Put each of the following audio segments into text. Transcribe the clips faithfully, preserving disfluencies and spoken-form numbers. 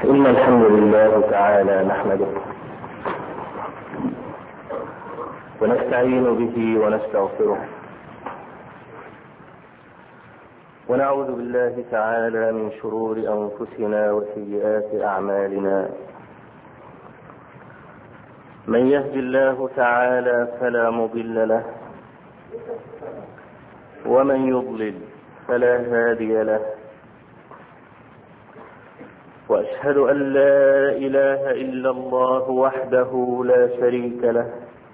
إن الحمد لله تعالى نحمده ونستعين به ونستغفره ونعوذ بالله تعالى من شرور أنفسنا وسيئات أعمالنا. من يهد الله تعالى فلا مضل له ومن يضلل فلا هادي له، وأشهد أن لا إله إلا الله وحده لا شريك له،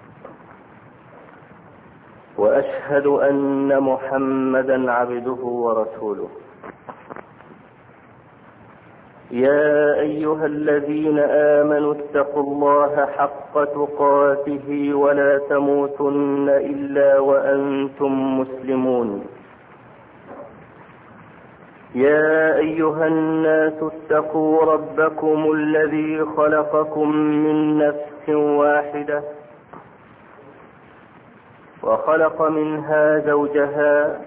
وأشهد أن محمدا عبده ورسوله. يا أيها الذين آمنوا اتقوا الله حق تقاته ولا تموتن إلا وأنتم مسلمون. يا أيها الناس اتقوا ربكم الذي خلقكم من نفس واحدة وخلق منها زوجها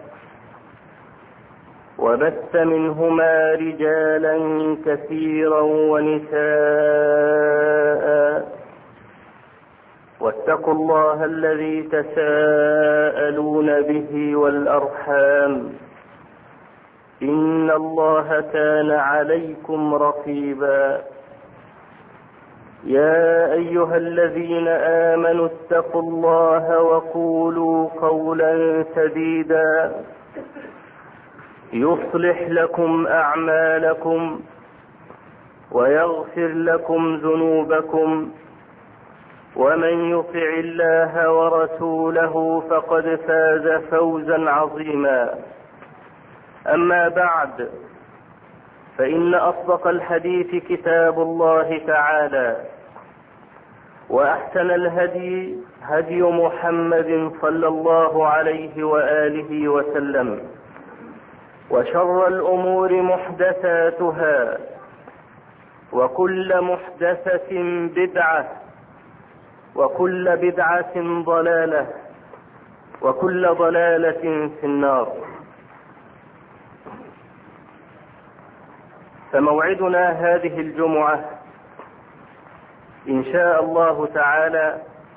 وبث منهما رجالا كثيرا ونساء، واتقوا الله الذي تساءلون به والأرحام، إن الله كان عليكم رقيبا. يا أيها الذين آمنوا اتقوا الله وقولوا قولا سديدا يصلح لكم أعمالكم ويغفر لكم ذنوبكم، ومن يطع الله ورسوله فقد فاز فوزا عظيما. أما بعد، فإن أصدق الحديث كتاب الله تعالى، وأحسن الهدي هدي محمد صلى الله عليه وآله وسلم، وشر الأمور محدثاتها، وكل محدثة بدعة، وكل بدعة ضلالة، وكل ضلالة في النار. فموعدنا هذه الجمعة إن شاء الله تعالى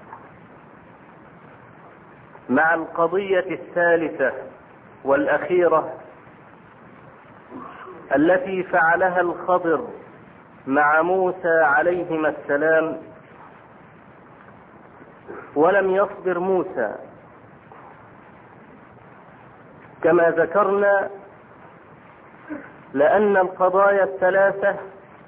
مع القضية الثالثة والأخيرة التي فعلها الخضر مع موسى عليهما السلام، ولم يصبر موسى. كما ذكرنا، لأن القضايا الثلاثة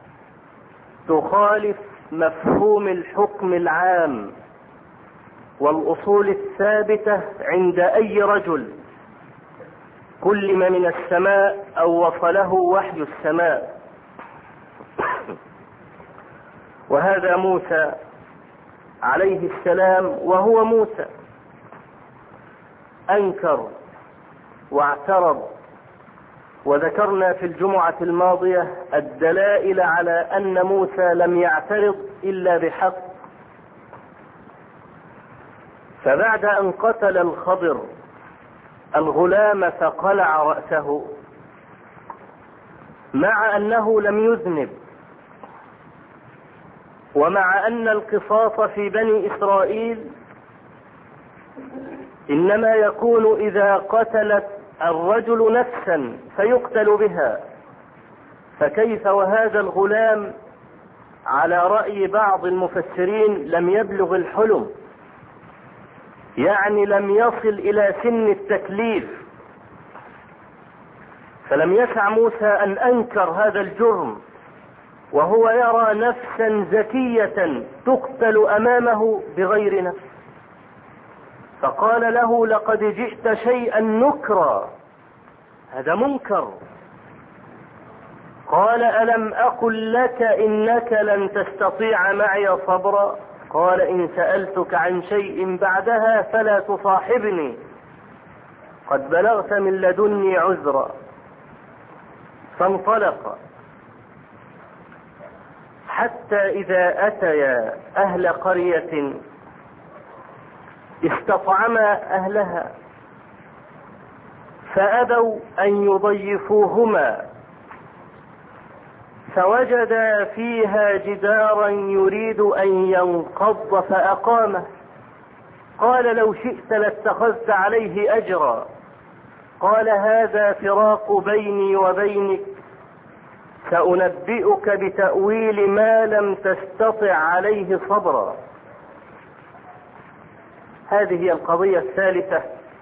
تخالف مفهوم الحكم العام والأصول الثابتة عند أي رجل كلم من السماء أو وصله وحي السماء. وهذا موسى عليه السلام، وهو موسى أنكر واعترض. وذكرنا في الجمعة الماضية الدلائل على أن موسى لم يعترض إلا بحق. فبعد أن قتل الخضر الغلام فقلع رأسه، مع أنه لم يذنب، ومع أن القصاص في بني إسرائيل إنما يكون إذا قتلت الرجل نفسا فيقتل بها، فكيف وهذا الغلام على رأي بعض المفسرين لم يبلغ الحلم، يعني لم يصل إلى سن التكليف. فلم يسع موسى أن أنكر هذا الجرم وهو يرى نفسا زكية تقتل أمامه بغير نفس، فقال له: لقد جئت شيئا نكرا، هذا منكر. قال: ألم أقل لك إنك لن تستطيع معي صبرا؟ قال: إن سألتك عن شيء بعدها فلا تصاحبني، قد بلغت من لدني عذرا. فانطلق حتى إذا أتيا أهل قرية استطعما أهلها فأبوا أن يضيفوهما، فوجد فيها جدارا يريد أن ينقض فأقامه. قال لو شئت لاتخذت عليه أجرا. قال هذا فراق بيني وبينك، سأنبئك بتأويل ما لم تستطع عليه صبرا. هذه هي القضية الثالثة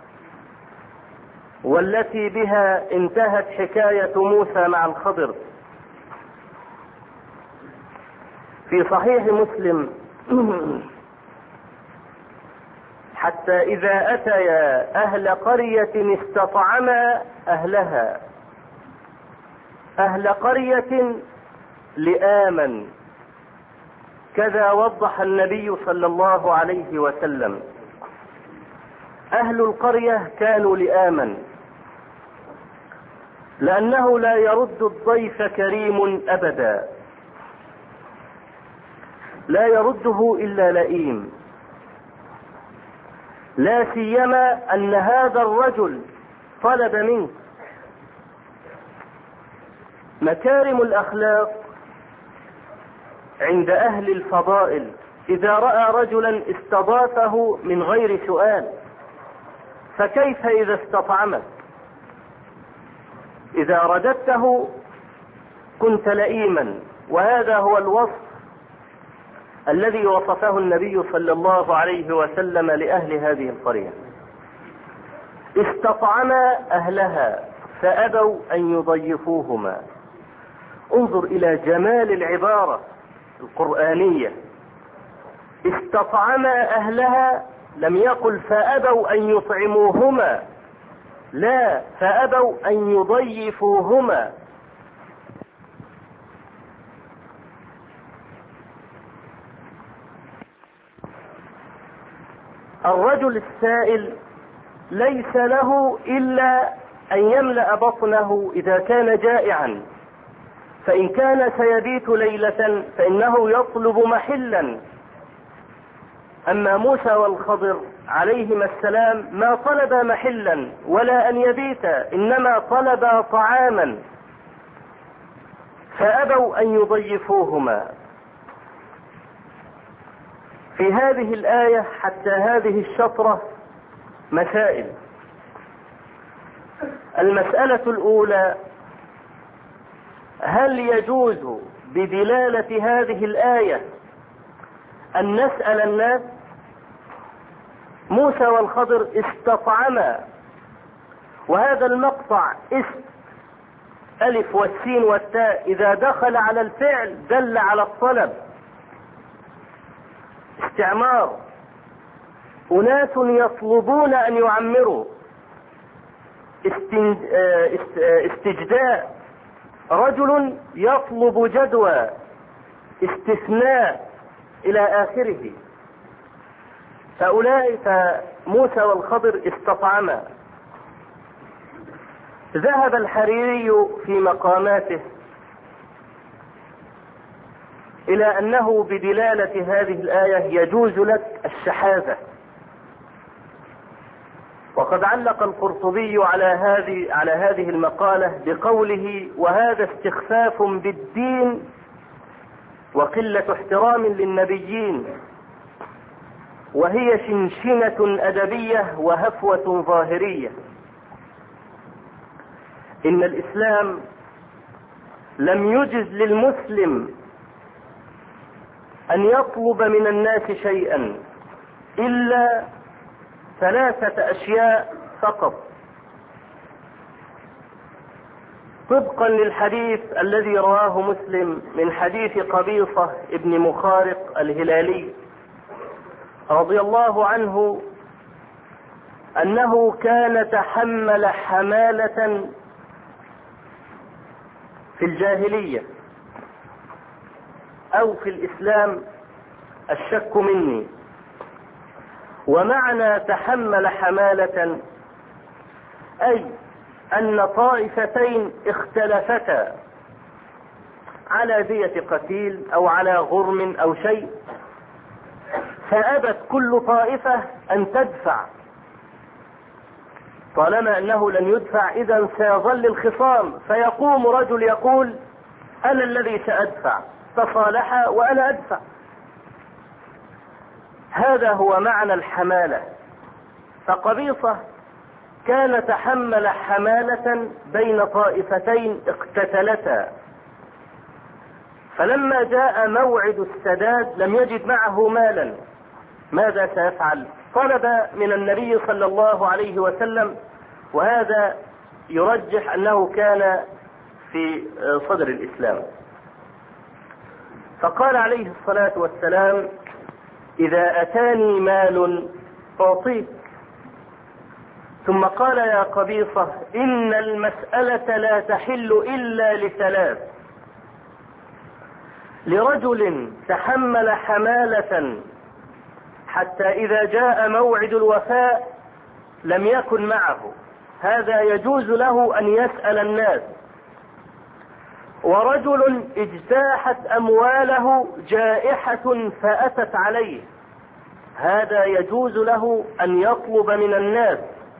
والتي بها انتهت حكاية موسى مع الخضر. في صحيح مسلم حتى إذا أتيا أهل قرية استطعما أهلها، أهل قرية لآمن، كذا وضح النبي صلى الله عليه وسلم. أهل القرية كانوا لآمن، لأنه لا يرد الضيف كريم أبدا، لا يرده إلا لئيم، لا سيما أن هذا الرجل طلب منه. مكارم الأخلاق عند أهل الفضائل إذا رأى رجلا استضافه من غير سؤال، فكيف إذا استطعمك؟ إذا رددته كنت لئيما. وهذا هو الوصف الذي وصفه النبي صلى الله عليه وسلم لأهل هذه القرية. استطعما أهلها فأبوا أن يضيفوهما. انظر إلى جمال العبارة القرآنية. استطعما أهلها، لم يقل فأبوا أن يطعموهما، لا، فأبوا أن يضيفوهما. الرجل السائل ليس له إلا أن يملأ بطنه إذا كان جائعا، فإن كان سيبيت ليلة فإنه يطلب محلا. أما موسى والخضر عليهما السلام ما طلب محلا ولا أن يبيت، إنما طلب طعاما، فأبوا أن يضيفوهما. في هذه الآية حتى هذه الشطرة مسائل. المسألة الأولى: هل يجوز بدلالة هذه الآية أن نسأل الناس؟ موسى والخضر استطعما، وهذا المقطع اسم ألف والسين والتاء إذا دخل على الفعل دل على الطلب. استعمار، أناس يطلبون أن يعمروا. استجداء، رجل يطلب جدوى. استثناء إلى آخره. فأولئك موسى والخضر استطعما. ذهب الحريري في مقاماته إلى أنه بدلالة هذه الآية يجوز لك الشحاذة. وقد علق القرطبي على هذه على هذه المقالة بقوله: وهذا استخفاف بالدين وقلة احترام للنبيين، وهي شنشنة أدبية وهفوة ظاهرية. إن الإسلام لم يجز للمسلم أن يطلب من الناس شيئا إلا ثلاثة أشياء فقط، طبقا للحديث الذي رواه مسلم من حديث قبيصة ابن مخارق الهلالي رضي الله عنه أنه كان تحمل حمالة في الجاهلية أو في الإسلام، الشك مني. ومعنى تحمل حمالة أي أن طائفتين اختلفتا على دية قتيل أو على غرم أو شيء، فأبت كل طائفة أن تدفع. طالما أنه لن يدفع إذن سيظل الخصام، فيقوم رجل يقول: أنا الذي سأدفع، تصالحا وأنا أدفع. هذا هو معنى الحمالة. فقبيصة كان تحمل حمالة بين طائفتين اقتتلتا، فلما جاء موعد السداد لم يجد معه مالا. ماذا سيفعل؟ طلب من النبي صلى الله عليه وسلم، وهذا يرجح أنه كان في صدر الإسلام. فقال عليه الصلاة والسلام: إذا أتاني مال أعطيك. ثم قال: يا قبيصة، إن المسألة لا تحل إلا لثلاث: لرجل تحمل حمالة حتى إذا جاء موعد الوفاء لم يكن معه، هذا يجوز له أن يسأل الناس. ورجل اجتاحت أمواله جائحة فأتت عليه، هذا يجوز له أن يطلب من الناس.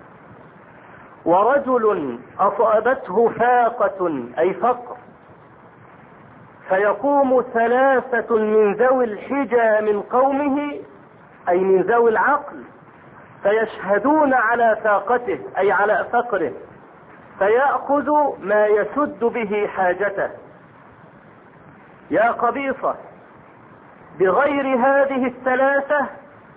ورجل أصابته فاقة أي فقر، فيقوم ثلاثة من ذوي الحجى من قومه أي من ذوي العقل، فيشهدون على فاقته أي على فقره، فيأخذ ما يسد به حاجته. يا قبيصة، بغير هذه الثلاثة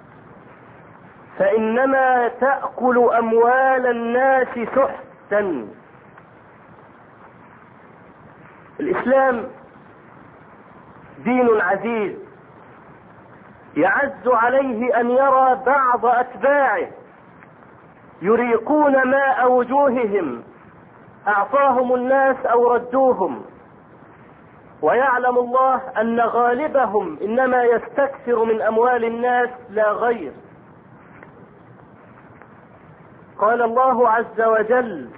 فإنما تأكل أموال الناس سحتا. الإسلام دين عزيز، يعز عليه أن يرى بعض أتباعه يريقون ماء وجوههم أعطاهم الناس أو ردوهم، ويعلم الله أن غالبهم إنما يستكثر من أموال الناس لا غير. قال الله عز وجل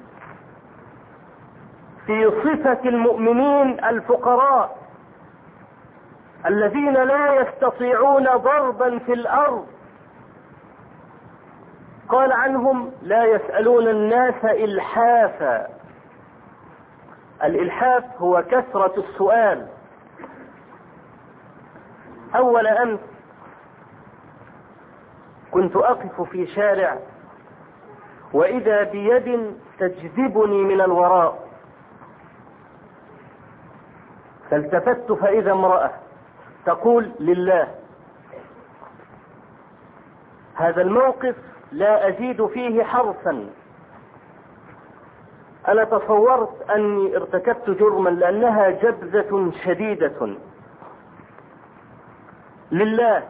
في صفة المؤمنين الفقراء الذين لا يستطيعون ضربا في الأرض، قال عنهم: لا يسألون الناس إلحافا. الإلحاف هو كثرة السؤال. أول أمس كنت أقف في شارع وإذا بيد تجذبني من الوراء، فالتفت فإذا امرأة تقول: لله. هذا الموقف لا أزيد فيه حرفا. أنا تصورت أني ارتكبت جرما لأنها جبذة شديدة. لله.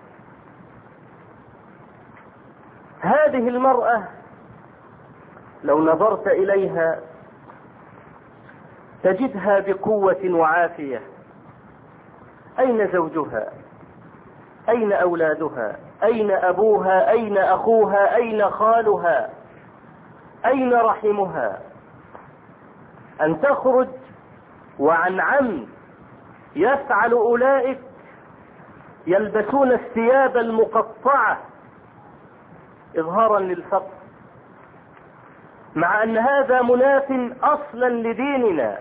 هذه المرأة لو نظرت إليها تجدها بقوة وعافية. أين زوجها؟ أين أولادها؟ أين أبوها؟ أين أخوها؟ أين خالها؟ أين رحمها؟ أن تخرج وعن عمد يفعل أولئك يلبسون الثياب المقطعة إظهارا للفقر، مع أن هذا مناف أصلا لديننا.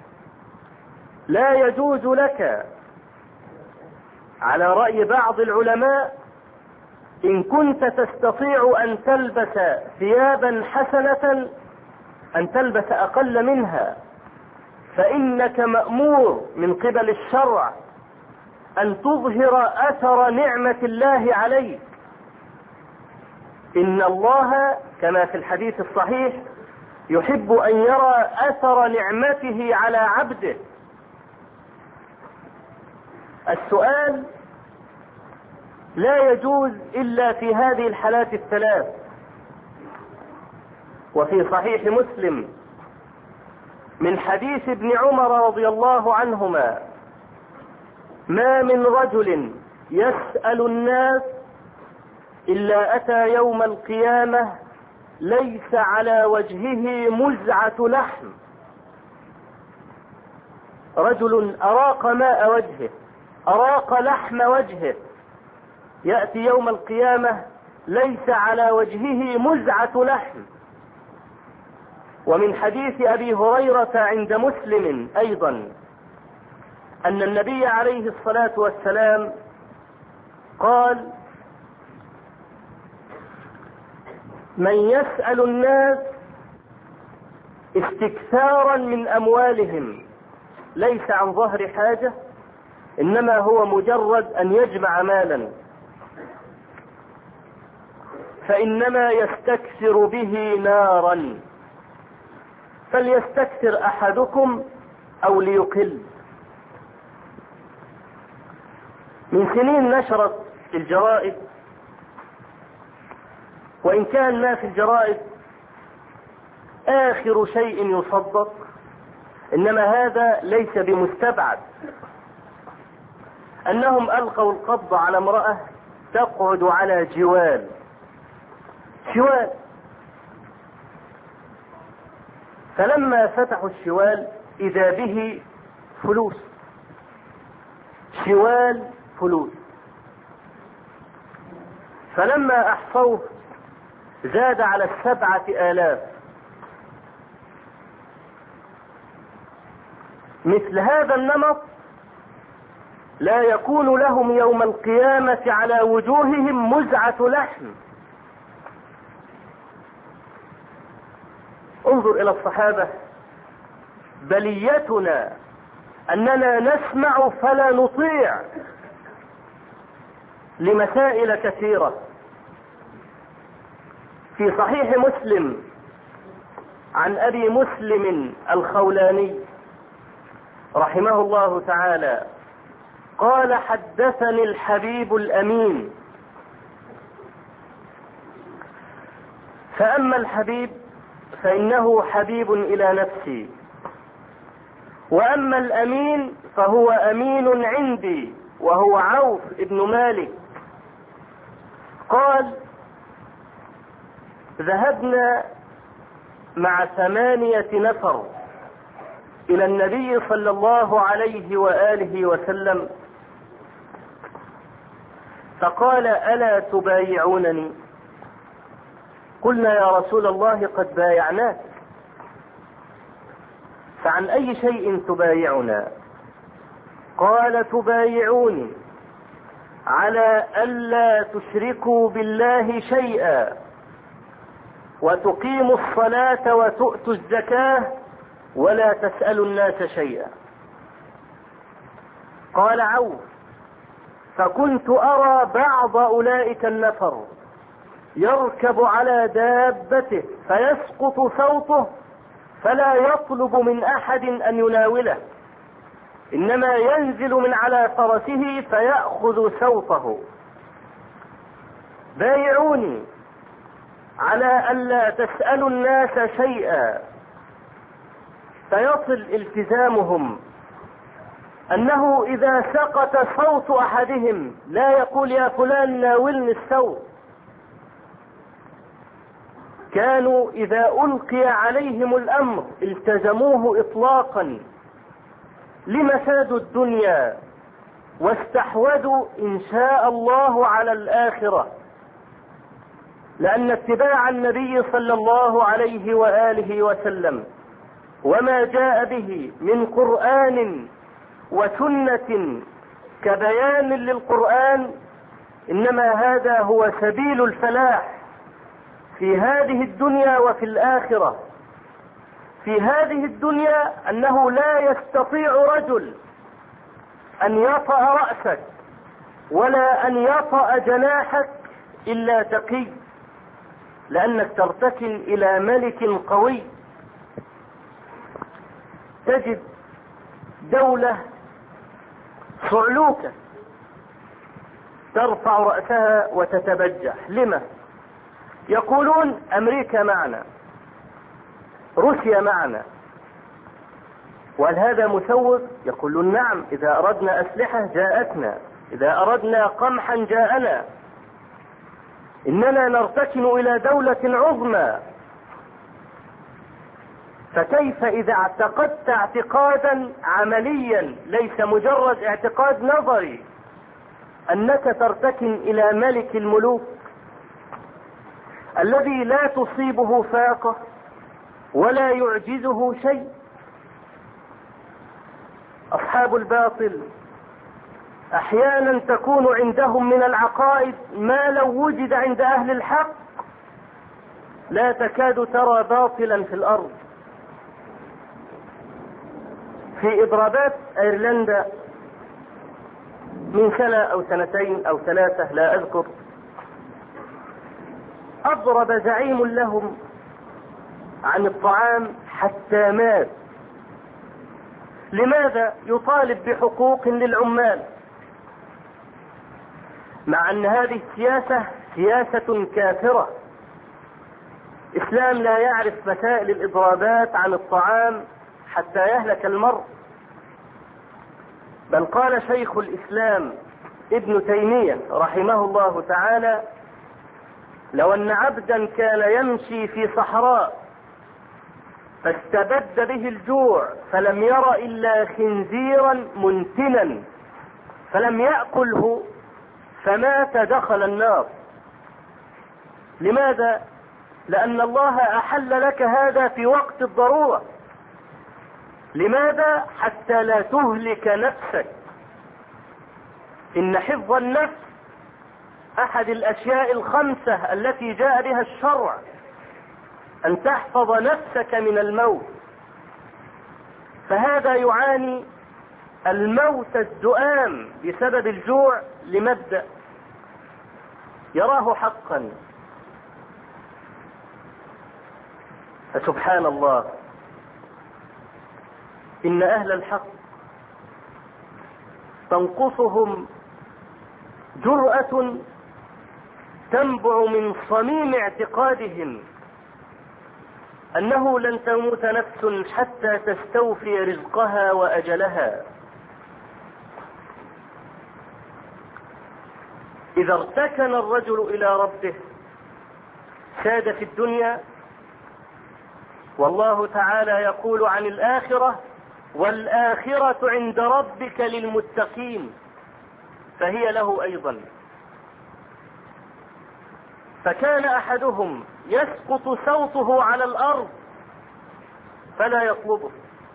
لا يجوز لك على رأي بعض العلماء إن كنت تستطيع أن تلبس ثيابا حسنة أن تلبس أقل منها، فإنك مأمور من قبل الشرع أن تظهر أثر نعمة الله عليك. إن الله كما في الحديث الصحيح يحب أن يرى أثر نعمته على عبده. السؤال لا يجوز إلا في هذه الحالات الثلاث. وفي صحيح مسلم من حديث ابن عمر رضي الله عنهما: ما من رجل يسأل الناس إلا أتى يوم القيامة ليس على وجهه مزعة لحم. رجل أراق ماء وجهه، أراق لحم وجهه، يأتي يوم القيامة ليس على وجهه مزعة لحم. ومن حديث أبي هريرة عند مسلم أيضا: أن النبي عليه الصلاة والسلام قال: من يسأل الناس استكثارا من أموالهم ليس عن ظهر حاجة، إنما هو مجرد أن يجمع مالا، فإنما يستكثر به نارا، فليستكثر أحدكم أو ليقل. من سنين نشرت الجرائد، وإن كان ما في الجرائد آخر شيء يصدق، إنما هذا ليس بمستبعد، أنهم ألقوا القبض على امرأة تقعد على جوال شوال، فلما فتحوا الشوال إذا به فلوس، شوال فلوس، فلما أحصوه زاد على السبعة آلاف. مثل هذا النمط لا يكون لهم يوم القيامة على وجوههم مزعة لحم. انظر إلى الصحابة، بليتنا أننا نسمع فلا نطيع لمسائل كثيرة. في صحيح مسلم عن أبي مسلم الخولاني رحمه الله تعالى قال: حدثني الحبيب الأمين. فأما الحبيب فإنه حبيب إلى نفسي، وأما الأمين فهو أمين عندي، وهو عوف ابن مالك. قال: ذهبنا مع ثمانية نفر إلى النبي صلى الله عليه وآله وسلم، فقال: ألا تبايعونني؟ قلنا: يا رسول الله قد بايعناك. فعن أي شيء تبايعنا؟ قال: تبايعوني على ألا تشركوا بالله شيئا، وتقيموا الصلاة وتؤتوا الزكاة، ولا تسألوا الناس شيئا. قال عوف: فكنت أرى بعض أولئك النفر يركب على دابته فيسقط صوته فلا يطلب من أحد أن يناوله، إنما ينزل من على فرسه فيأخذ صوته. بايعوني على ألا تسألوا الناس شيئا. فيصل التزامهم أنه إذا سقط صوت أحدهم لا يقول: يا فلان ناولني الصوت. كانوا إذا ألقي عليهم الأمر التزموه إطلاقا، لمفاد الدنيا، واستحوذوا إن شاء الله على الآخرة، لأن اتباع النبي صلى الله عليه وآله وسلم وما جاء به من قرآن وسنة كبيان للقرآن، إنما هذا هو سبيل الفلاح في هذه الدنيا وفي الآخرة. في هذه الدنيا أنه لا يستطيع رجل أن يطأ رأسك ولا أن يطأ جناحك إلا تقي، لأنك ترتكن إلى ملك قوي. تجد دولة صعلوكة ترفع رأسها وتتبجح. لما؟ يقولون: أمريكا معنا، روسيا معنا. وهل هذا مسوغ؟ يقولون: نعم، إذا أردنا أسلحة جاءتنا، إذا أردنا قمحا جاءنا، إننا نرتكن إلى دولة عظمى. فكيف إذا اعتقدت اعتقادا عمليا ليس مجرد اعتقاد نظري أنك ترتكن إلى ملك الملوك الذي لا تصيبه فاقة ولا يعجزه شيء؟ أصحاب الباطل أحيانا تكون عندهم من العقائد ما لو وجد عند أهل الحق لا تكاد ترى باطلا في الأرض. في إضرابات أيرلندا من سنة أو سنتين أو ثلاثة لا أذكر، أضرب زعيم لهم عن الطعام حتى مات. لماذا؟ يطالب بحقوق للعمال، مع أن هذه السياسة سياسة كافرة. إسلام لا يعرف مسائل الإضرابات عن الطعام حتى يهلك المرء. بل قال شيخ الإسلام ابن تيمية رحمه الله تعالى: لو أن عبدا كان يمشي في صحراء فاستبد به الجوع فلم ير إلا خنزيرا منتنا فلم يأكله فمات دخل النار. لماذا؟ لأن الله أحل لك هذا في وقت الضرورة. لماذا؟ حتى لا تهلك نفسك. إن حفظ النفس أحد الأشياء الخمسة التي جاء بها الشرع، أن تحفظ نفسك من الموت. فهذا يعاني الموت الزؤام بسبب الجوع لمبدأ يراه حقا. فسبحان الله، إن أهل الحق تنقصهم جرأة تنبع من صميم اعتقادهم أنه لن تموت نفس حتى تستوفي رزقها وأجلها. إذا ارتكن الرجل إلى ربه ساد في الدنيا، والله تعالى يقول عن الآخرة: والآخرة عند ربك للمتقين، فهي له أيضا. فكان أحدهم يسقط صوته على الأرض فلا يطلبه.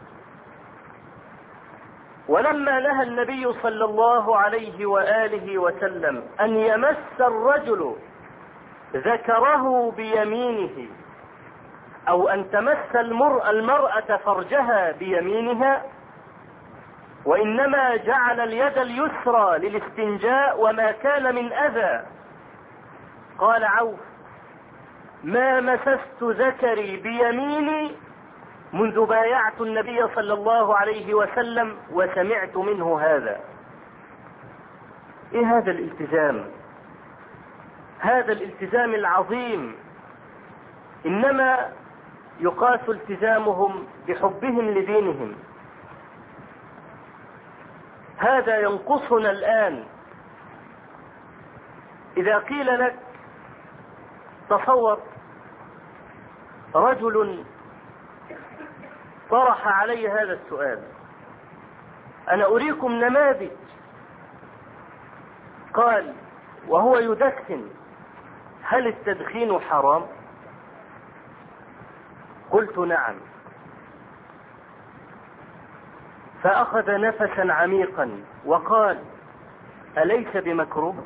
ولما نهى النبي صلى الله عليه وآله وسلم أن يمس الرجل ذكره بيمينه أو أن تمس المرأة, المرأة فرجها بيمينها، وإنما جعل اليد اليسرى للاستنجاء وما كان من أذى، قال عوف: ما مسست ذكري بيميني منذ بايعت النبي صلى الله عليه وسلم وسمعت منه هذا. ايه هذا الالتزام؟ هذا الالتزام العظيم انما يقاس التزامهم بحبهم لدينهم. هذا ينقصنا الآن. إذا قيل لك تصور رجل طرح علي هذا السؤال، أنا أريكم نماذج، قال وهو يدخن: هل التدخين حرام؟ قلت نعم. فأخذ نفسا عميقا وقال: أليس بمكروه؟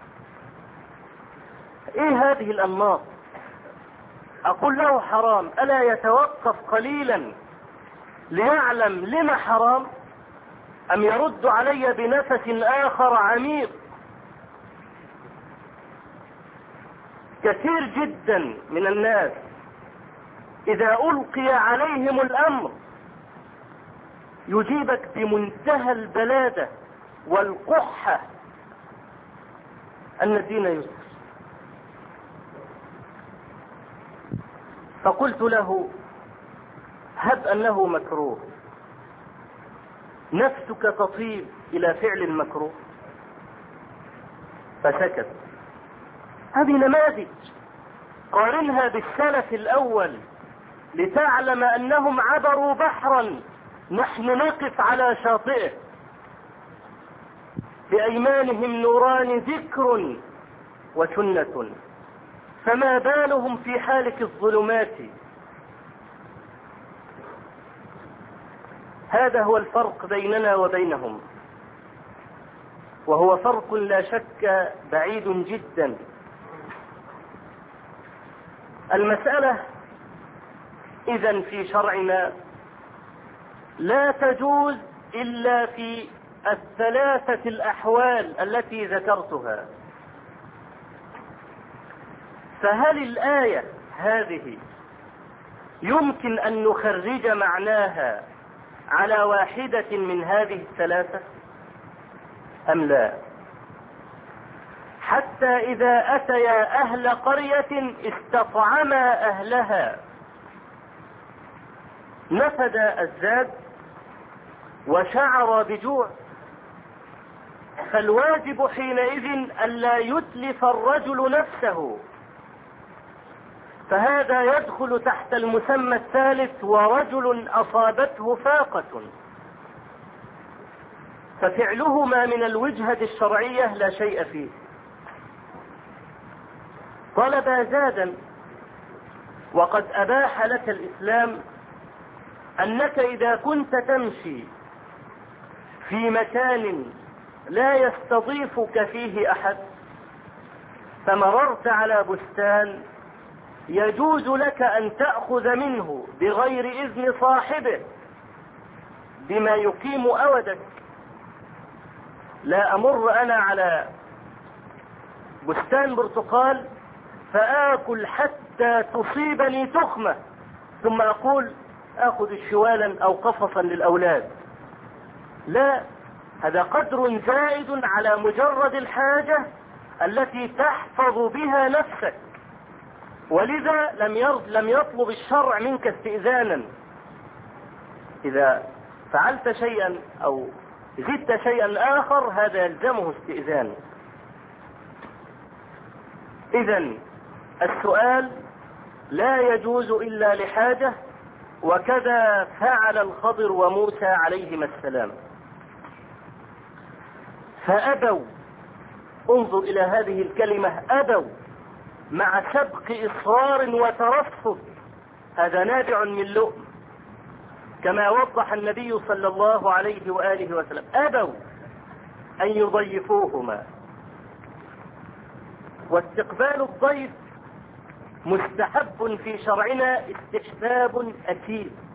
ايه هذه الأنماط؟ أقول له حرام، ألا يتوقف قليلا ليعلم لما حرام؟ أم يرد علي بنفس آخر عميق؟ كثير جدا من الناس إذا ألقي عليهم الأمر يجيبك بمنتهى البلادة والقحة أن الدين يسر. فقلت له: هب أنه مكروه، نفسك تطيب إلى فعل المكروه؟ فسكت. هذه نماذج، قارنها بالسلف الأول لتعلم أنهم عبروا بحرا نحن نقف على شاطئه، بأيمانهم نوران ذكر وسنة، فما بالهم في حالك الظلمات. هذا هو الفرق بيننا وبينهم، وهو فرق لا شك بعيد جدا. المسألة إذن في شرعنا لا تجوز إلا في الثلاثة الأحوال التي ذكرتها. فهل الآية هذه يمكن أن نخرج معناها على واحدة من هذه الثلاثة أم لا؟ حتى إذا أتيا أهل قرية استطعما أهلها نفد الزاد وشعر بجوع، فالواجب حينئذ ألا يتلف الرجل نفسه، فهذا يدخل تحت المسمى الثالث ورجل أصابته فاقة، ففعلهما من الوجهة الشرعية لا شيء فيه. طلب زادا، وقد أباح لك الإسلام أنك إذا كنت تمشي في مكان لا يستضيفك فيه أحد فمررت على بستان، يجوز لك أن تأخذ منه بغير إذن صاحبه بما يقيم أودك. لا أمر أنا على بستان برتقال فآكل حتى تصيبني تخمة ثم أقول آخذ شوالا أو قفصا للأولاد، لا، هذا قدر زائد على مجرد الحاجة التي تحفظ بها نفسك، ولذا لم يرد لم يطلب الشرع منك استئذانا. إذا فعلت شيئا أو زدت شيئا آخر هذا يلزمه استئذان. إذن السؤال لا يجوز إلا لحاجة، وكذا فعل الخضر وموسى عليهما السلام، فأبوا. انظر إلى هذه الكلمة أبوا مع سبق إصرار وترفض، هذا نابع من لؤم كما وضح النبي صلى الله عليه وآله وسلم، أبوا أن يضيفوهما. واستقبال الضيف مستحب في شرعنا استحباب أكيد،